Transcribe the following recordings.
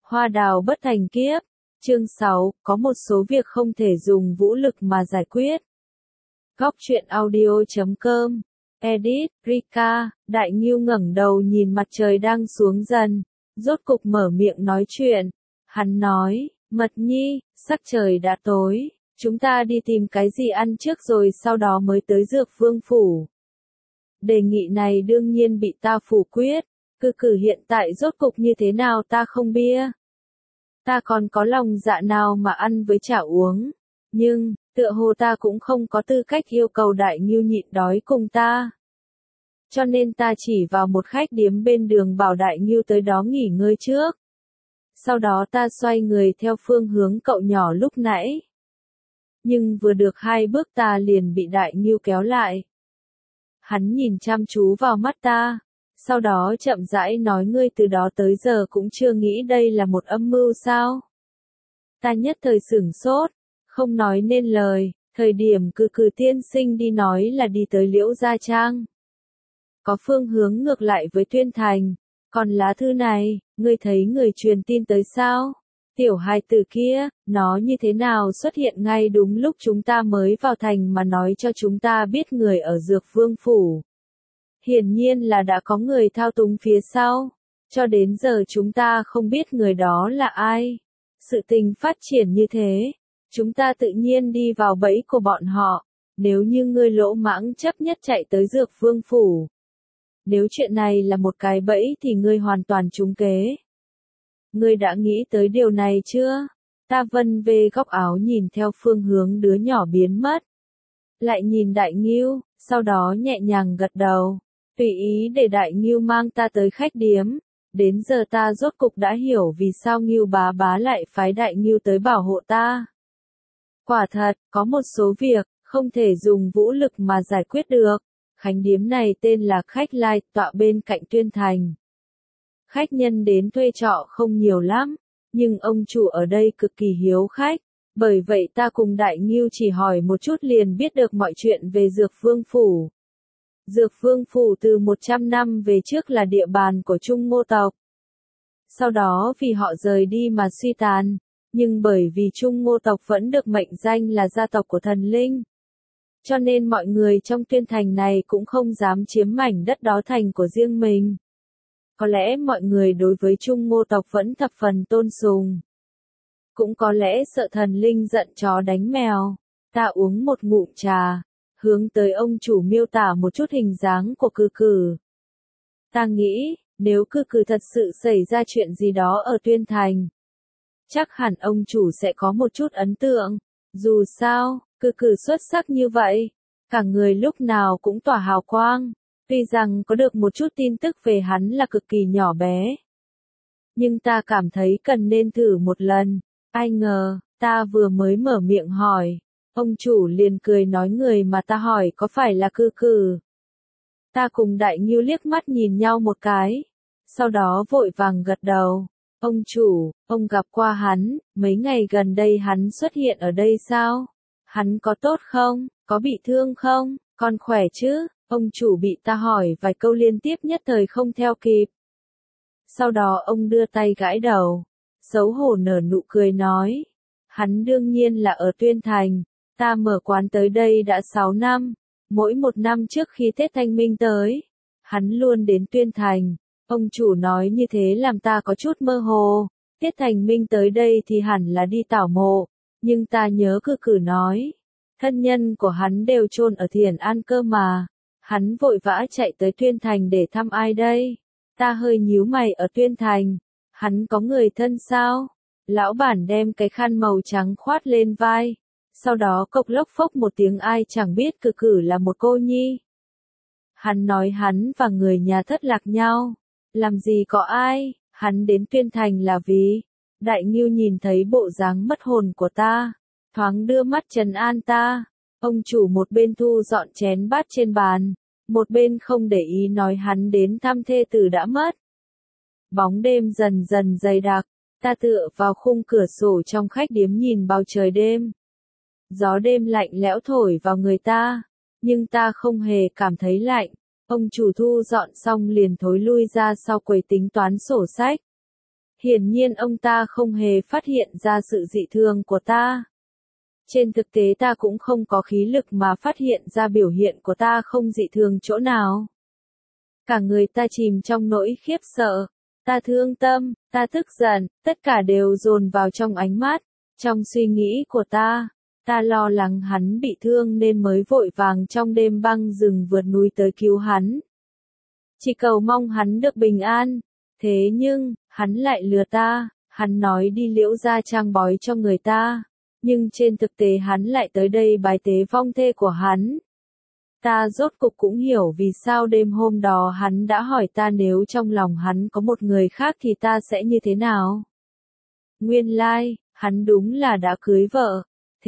Hoa đào bất thành kiếp. Chương 6, có một số việc không thể dùng vũ lực mà giải quyết. Góc truyện audio.com. Edit, Rika. Đại Ngưu ngẩng đầu nhìn mặt trời đang xuống dần, rốt cục mở miệng nói chuyện. Hắn nói, Mật Nhi, sắc trời đã tối, chúng ta đi tìm cái gì ăn trước rồi sau đó mới tới Dược Vương phủ. Đề nghị này đương nhiên bị ta phủ quyết. Cử hiện tại rốt cục như thế nào ta không biết. Ta còn có lòng dạ nào mà ăn với chả uống. Nhưng, tựa hồ ta cũng không có tư cách yêu cầu Đại Ngưu nhịn đói cùng ta. Cho nên ta chỉ vào một khách điếm bên đường bảo Đại Ngưu tới đó nghỉ ngơi trước. Sau đó ta xoay người theo phương hướng cậu nhỏ lúc nãy. Nhưng vừa được 2 bước ta liền bị Đại Ngưu kéo lại. Hắn nhìn chăm chú vào mắt ta. Sau đó chậm rãi nói, ngươi từ đó tới giờ cũng chưa nghĩ đây là một âm mưu sao? Ta nhất thời sửng sốt, không nói nên lời. Thời điểm cử tiên sinh đi nói là đi tới Liễu Gia Trang, có phương hướng ngược lại với Tuyên Thành. Còn lá thư này, ngươi thấy người truyền tin tới sao? Tiểu hài tử kia, nó như thế nào xuất hiện ngay đúng lúc chúng ta mới vào thành mà nói cho chúng ta biết người ở Dược Vương phủ. Hiển nhiên là đã có người thao túng phía sau. Cho đến giờ chúng ta không biết người đó là ai. Sự tình phát triển như thế, chúng ta tự nhiên đi vào bẫy của bọn họ. Nếu như ngươi lỗ mãng chấp nhất chạy tới Dược Vương phủ, nếu chuyện này là một cái bẫy thì ngươi hoàn toàn trúng kế. Ngươi đã nghĩ tới điều này chưa? Ta vân về góc áo nhìn theo phương hướng đứa nhỏ biến mất. Lại nhìn Đại Ngưu, sau đó nhẹ nhàng gật đầu. Tùy ý để Đại Ngưu mang ta tới khách điếm. Đến giờ ta rốt cục đã hiểu vì sao Ngưu bá bá lại phái Đại Ngưu tới bảo hộ ta. Quả thật, có một số việc, không thể dùng vũ lực mà giải quyết được. Khánh điếm này tên là Khách Lai, tọa bên cạnh Tuyên Thành. Khách nhân đến thuê trọ không nhiều lắm, nhưng ông chủ ở đây cực kỳ hiếu khách. Bởi vậy ta cùng Đại Ngưu chỉ hỏi một chút liền biết được mọi chuyện về Dược Vương phủ. Dược Vương phủ từ 100 năm về trước là địa bàn của Trung Ngô tộc. Sau đó vì họ rời đi mà suy tàn, nhưng bởi vì Trung Ngô tộc vẫn được mệnh danh là gia tộc của thần linh, cho nên mọi người trong Tuyên Thành này cũng không dám chiếm mảnh đất đó thành của riêng mình. Có lẽ mọi người đối với Trung Ngô tộc vẫn thập phần tôn sùng. Cũng có lẽ sợ thần linh giận chó đánh mèo. Ta uống một ngụm trà, hướng tới ông chủ miêu tả một chút hình dáng của cử. Ta nghĩ, nếu cử thật sự xảy ra chuyện gì đó ở Tuyên Thành, chắc hẳn ông chủ sẽ có một chút ấn tượng. Dù sao, cử xuất sắc như vậy, cả người lúc nào cũng tỏa hào quang. Tuy rằng có được một chút tin tức về hắn là cực kỳ nhỏ bé, nhưng ta cảm thấy cần nên thử một lần. Ai ngờ, ta vừa mới mở miệng hỏi, ông chủ liền cười nói người mà ta hỏi có phải là cử. Ta cùng Đại Ngưu liếc mắt nhìn nhau một cái, sau đó vội vàng gật đầu. Ông chủ, ông gặp qua hắn, mấy ngày gần đây hắn xuất hiện ở đây sao? Hắn có tốt không? Có bị thương không? Còn khỏe chứ? Ông chủ bị ta hỏi vài câu liên tiếp nhất thời không theo kịp. Sau đó ông đưa tay gãi đầu, xấu hổ nở nụ cười nói. Hắn đương nhiên là ở Tuyên Thành, ta mở quán tới đây đã 6 năm. Mỗi một năm trước khi Tết Thanh Minh tới, hắn luôn đến Tuyên Thành. Ông chủ nói như thế làm ta có chút mơ hồ. Tết Thanh Minh tới đây thì hẳn là đi tảo mộ, nhưng ta nhớ cử nói, thân nhân của hắn đều chôn ở Thiền An cơ mà. Hắn vội vã chạy tới Tuyên Thành để thăm ai đây? Ta hơi nhíu mày, ở Tuyên Thành, hắn có người thân sao? Lão bản đem cái khăn màu trắng khoát lên vai, sau đó cộc lốc phốc một tiếng, ai chẳng biết cử là một cô nhi. Hắn nói hắn và người nhà thất lạc nhau. Làm gì có ai, hắn đến Tuyên Thành là vì... Đại Ngưu nhìn thấy bộ dáng mất hồn của ta, thoáng đưa mắt trấn an ta. Ông chủ một bên thu dọn chén bát trên bàn, một bên không để ý nói hắn đến thăm thê tử đã mất. Bóng đêm dần dần dày đặc, ta tựa vào khung cửa sổ trong khách điếm nhìn bầu trời đêm. Gió đêm lạnh lẽo thổi vào người ta, nhưng ta không hề cảm thấy lạnh. Ông chủ thu dọn xong liền thối lui ra sau quầy tính toán sổ sách. Hiển nhiên ông ta không hề phát hiện ra sự dị thường của ta. Trên thực tế ta cũng không có khí lực mà phát hiện ra biểu hiện của ta không dị thường chỗ nào. Cả người ta chìm trong nỗi khiếp sợ, ta thương tâm, ta tức giận, tất cả đều dồn vào trong ánh mắt, trong suy nghĩ của ta. Ta lo lắng hắn bị thương nên mới vội vàng trong đêm băng rừng vượt núi tới cứu hắn. Chỉ cầu mong hắn được bình an. Thế nhưng, hắn lại lừa ta, hắn nói đi Liễu gia trang bói cho người ta. Nhưng trên thực tế hắn lại tới đây bái tế vong thê của hắn. Ta rốt cục cũng hiểu vì sao đêm hôm đó hắn đã hỏi ta nếu trong lòng hắn có một người khác thì ta sẽ như thế nào. Nguyên lai, hắn đúng là đã cưới vợ.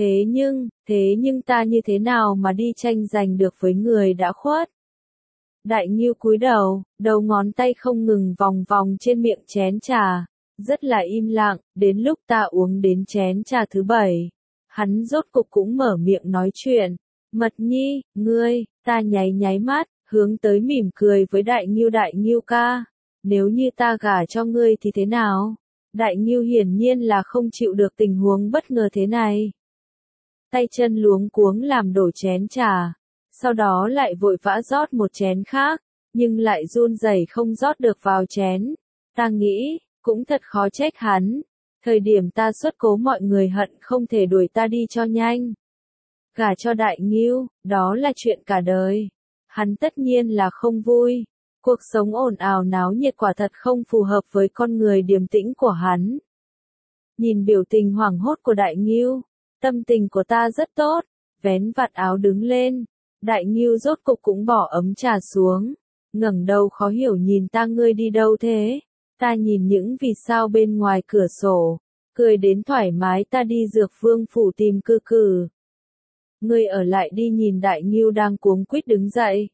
Thế nhưng ta như thế nào mà đi tranh giành được với người đã khuất. Đại Ngưu cúi đầu, đầu ngón tay không ngừng vòng vòng trên miệng chén trà, rất là im lặng, đến lúc ta uống đến chén trà thứ 7. Hắn rốt cục cũng mở miệng nói chuyện. Mật Nhi, ngươi, ta nháy mắt, hướng tới mỉm cười với Đại Ngưu ca. Nếu như ta gả cho ngươi thì thế nào? Đại Ngưu hiển nhiên là không chịu được tình huống bất ngờ thế này. Tay chân luống cuống làm đổ chén trà, sau đó lại vội vã rót một chén khác, nhưng lại run rẩy không rót được vào chén. Ta nghĩ, cũng thật khó trách hắn. Thời điểm ta xuất cố mọi người hận không thể đuổi ta đi cho nhanh. Gả cho Đại Ngưu, đó là chuyện cả đời. Hắn tất nhiên là không vui. Cuộc sống ồn ào náo nhiệt quả thật không phù hợp với con người điềm tĩnh của hắn. Nhìn biểu tình hoảng hốt của Đại Ngưu, tâm tình của ta rất tốt, vén vạt áo đứng lên. Đại Ngưu rốt cục cũng bỏ ấm trà xuống, ngẩng đầu khó hiểu nhìn ta, ngươi đi đâu thế? Ta nhìn những vì sao bên ngoài cửa sổ, cười đến thoải mái, ta đi Dược Vương phủ tìm Cư Cử. Ngươi ở lại đi, nhìn Đại Ngưu đang cuống quýt đứng dậy.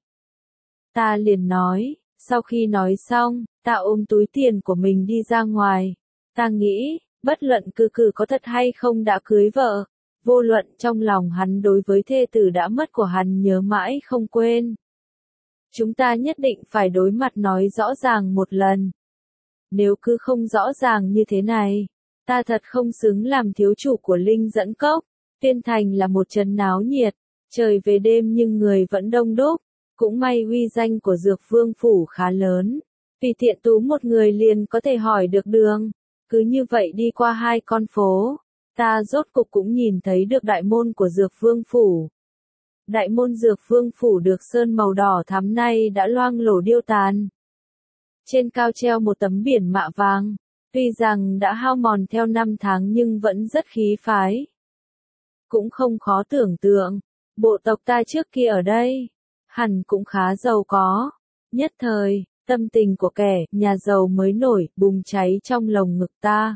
Ta liền nói, sau khi nói xong, ta ôm túi tiền của mình đi ra ngoài. Ta nghĩ, bất luận Cư Cử có thật hay không đã cưới vợ, vô luận trong lòng hắn đối với thê tử đã mất của hắn nhớ mãi không quên. Chúng ta nhất định phải đối mặt nói rõ ràng một lần. Nếu cứ không rõ ràng như thế này, ta thật không xứng làm thiếu chủ của Linh Dẫn Cốc. Tiên thành là một trấn náo nhiệt, trời về đêm nhưng người vẫn đông đúc. Cũng may uy danh của Dược Vương phủ khá lớn, tùy tiện tú một người liền có thể hỏi được đường. Cứ như vậy đi qua 2 con phố, ta rốt cục cũng nhìn thấy được đại môn của Dược Vương phủ. Đại môn Dược Vương phủ được sơn màu đỏ thắm nay đã loang lổ điêu tàn. Trên cao treo một tấm biển mạ vàng, tuy rằng đã hao mòn theo năm tháng nhưng vẫn rất khí phái. Cũng không khó tưởng tượng, bộ tộc ta trước kia ở đây, hẳn cũng khá giàu có. Nhất thời, tâm tình của kẻ nhà giàu mới nổi bùng cháy trong lồng ngực ta.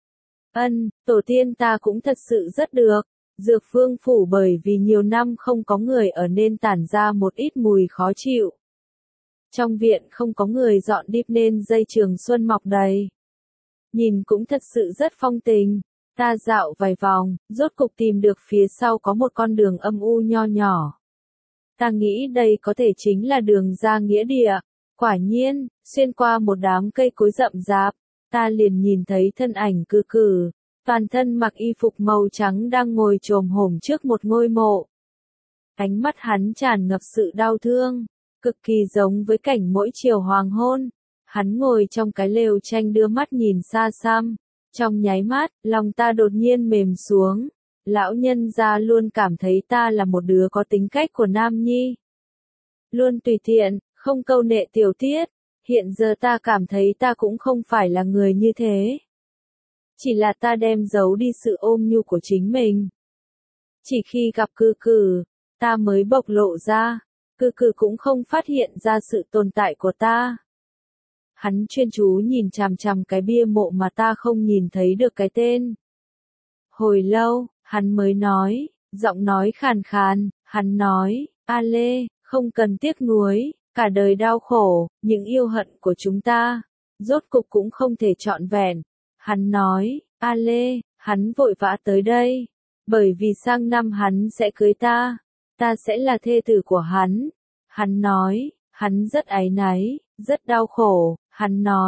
Tổ tiên ta cũng thật sự rất được. Dược Vương phủ bởi vì nhiều năm không có người ở nên tản ra một ít mùi khó chịu. Trong viện không có người dọn điếp nên dây trường xuân mọc đầy. Nhìn cũng thật sự rất phong tình. Ta dạo vài vòng, rốt cục tìm được phía sau có một con đường âm u nho nhỏ. Ta nghĩ đây có thể chính là đường ra nghĩa địa. Quả nhiên, xuyên qua một đám cây cối rậm rạp, ta liền nhìn thấy thân ảnh Cư Cử, toàn thân mặc y phục màu trắng đang ngồi chồm hổm trước một ngôi mộ. Ánh mắt hắn tràn ngập sự đau thương, cực kỳ giống với cảnh mỗi chiều hoàng hôn. Hắn ngồi trong cái lều tranh đưa mắt nhìn xa xăm. Trong nháy mắt, lòng ta đột nhiên mềm xuống. Lão nhân gia luôn cảm thấy ta là một đứa có tính cách của nam nhi. Luôn tùy tiện, không câu nệ tiểu tiết. Hiện giờ ta cảm thấy ta cũng không phải là người như thế. Chỉ là ta đem giấu đi sự ôm nhu của chính mình. Chỉ khi gặp Cư Cử, ta mới bộc lộ ra. Cư Cử cũng không phát hiện ra sự tồn tại của ta. Hắn chuyên chú nhìn chằm chằm cái bia mộ mà ta không nhìn thấy được cái tên. Hồi lâu, hắn mới nói, giọng nói khàn khàn, hắn nói, A Lê, không cần tiếc nuối, cả đời đau khổ, những yêu hận của chúng ta, rốt cục cũng không thể trọn vẹn. Hắn nói, A Lê, hắn vội vã tới đây, bởi vì sang năm hắn sẽ cưới ta sẽ là thê tử của hắn. Hắn nói, hắn rất áy náy, rất đau khổ, hắn nói,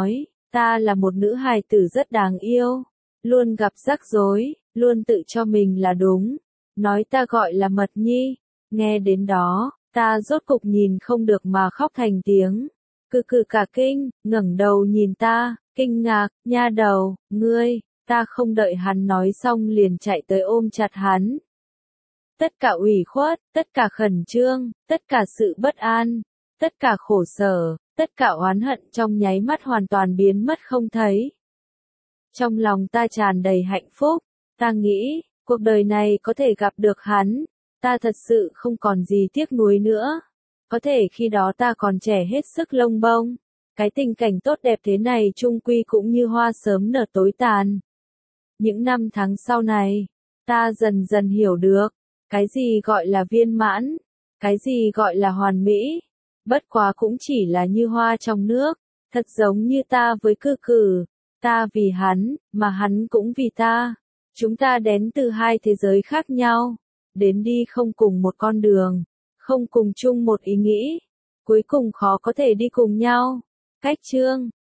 Ta là một nữ hài tử rất đáng yêu, luôn gặp rắc rối, luôn tự cho mình là đúng. Nói ta gọi là Mật Nhi. Nghe đến đó, ta rốt cục nhìn không được mà khóc thành tiếng. Cự cự cả kinh, ngẩng đầu nhìn ta, kinh ngạc, nha đầu, ngươi, ta không đợi hắn nói xong liền chạy tới ôm chặt hắn. Tất cả ủy khuất, tất cả khẩn trương, tất cả sự bất an, tất cả khổ sở, tất cả oán hận trong nháy mắt hoàn toàn biến mất không thấy. Trong lòng ta tràn đầy hạnh phúc, ta nghĩ, cuộc đời này có thể gặp được hắn, ta thật sự không còn gì tiếc nuối nữa. Có thể khi đó ta còn trẻ hết sức lông bông, cái tình cảnh tốt đẹp thế này chung quy cũng như hoa sớm nở tối tàn. Những năm tháng sau này, ta dần dần hiểu được, cái gì gọi là viên mãn, cái gì gọi là hoàn mỹ, bất quá cũng chỉ là như hoa trong nước, thật giống như ta với cư cử, ta vì hắn, mà hắn cũng vì ta. Chúng ta đến từ hai thế giới khác nhau, đến đi không cùng một con đường, không cùng chung một ý nghĩ, cuối cùng khó có thể đi cùng nhau. Cách chương